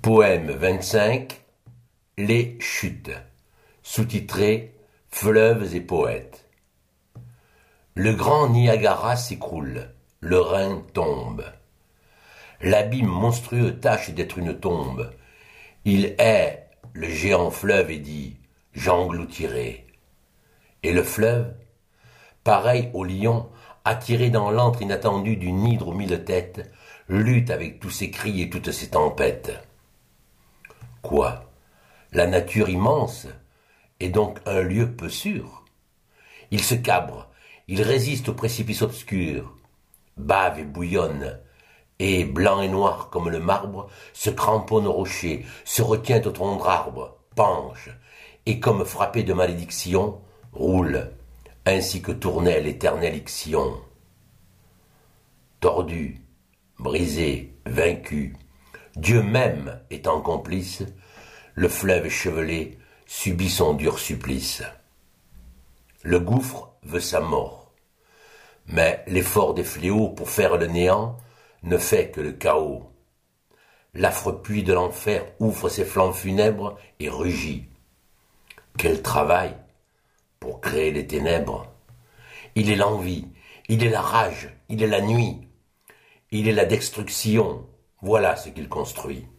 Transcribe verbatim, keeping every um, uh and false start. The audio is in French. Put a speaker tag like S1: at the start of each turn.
S1: Poème vingt-cinq. Les chutes. Sous-titré Fleuves et poètes. Le grand Niagara s'écroule, le Rhin tombe. L'abîme monstrueux tâche d'être une tombe. Il hait le géant fleuve et dit « j'engloutirai ». Et le fleuve, pareil au lion, attiré dans l'antre inattendu d'une hydre aux mille têtes, lutte avec tous ses cris et toutes ses tempêtes. Quoi? La nature immense est donc un lieu peu sûr. Il se cabre, il résiste aux précipices obscurs, bave et bouillonne, et, blanc et noir comme le marbre, se cramponne au rocher, se retient au tronc d'arbre, penche, et comme frappé de malédiction, roule, ainsi que tournait l'éternel Ixion. Tordu, brisé, vaincu, Dieu même étant complice, le fleuve échevelé subit son dur supplice. Le gouffre veut sa mort, mais l'effort des fléaux pour faire le néant ne fait que le chaos. L'affreux puits de l'enfer ouvre ses flancs funèbres et rugit. Quel travail pour créer les ténèbres! Il est l'envie, il est la rage, il est la nuit, il est la destruction, voilà ce qu'il construit.